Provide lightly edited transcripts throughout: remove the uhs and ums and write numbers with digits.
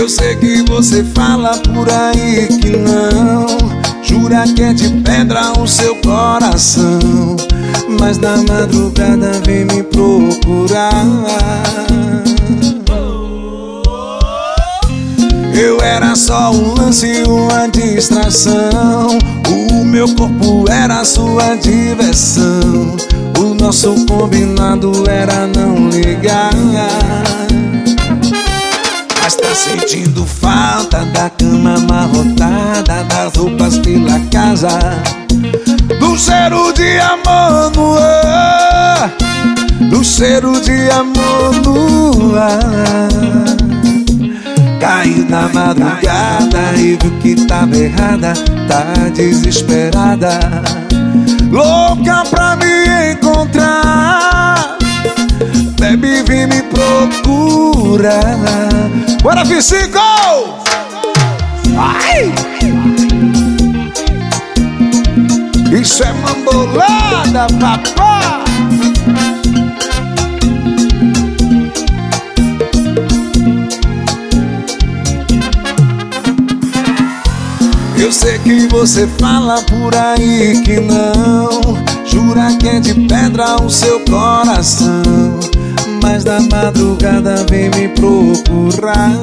Eu sei que você fala por aí que não, jura que é de pedra o seu coração, mas na madrugada vem me procurar. Eu era só um lance, uma distração, o meu corpo era sua diversão, o nosso combinado era não ligar. Mas tá sentindo falta da cama amarrotada, das roupas pela casa, do cheiro de amor no ar, do cheiro de amor no ar. Caiu na madrugada e viu que tava errada, tá desesperada, louca pra me encontrar. Baby, vem me procurar. Bora, F5! Ai! Isso é mambolada, papá! Eu sei que você fala por aí que não, jura que é de pedra o seu coração, mas na madrugada vem me procurar.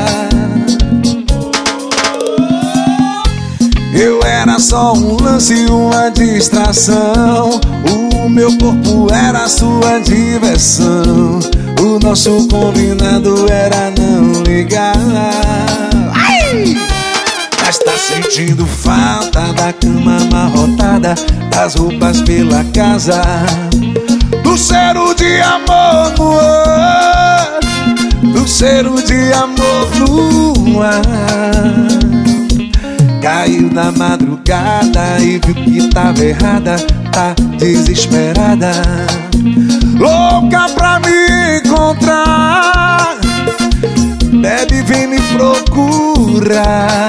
Eu era só um lance, uma distração, o meu corpo era sua diversão, o nosso combinado era não ligar. Ai! Mas tá sentindo falta da cama amarrotada, das roupas pela casa, do cheiro de amor no ar, do cheiro de amor no ar. Caiu na madrugada e viu que tava errada, tá desesperada, louca pra me encontrar. Baby, vem me procurar.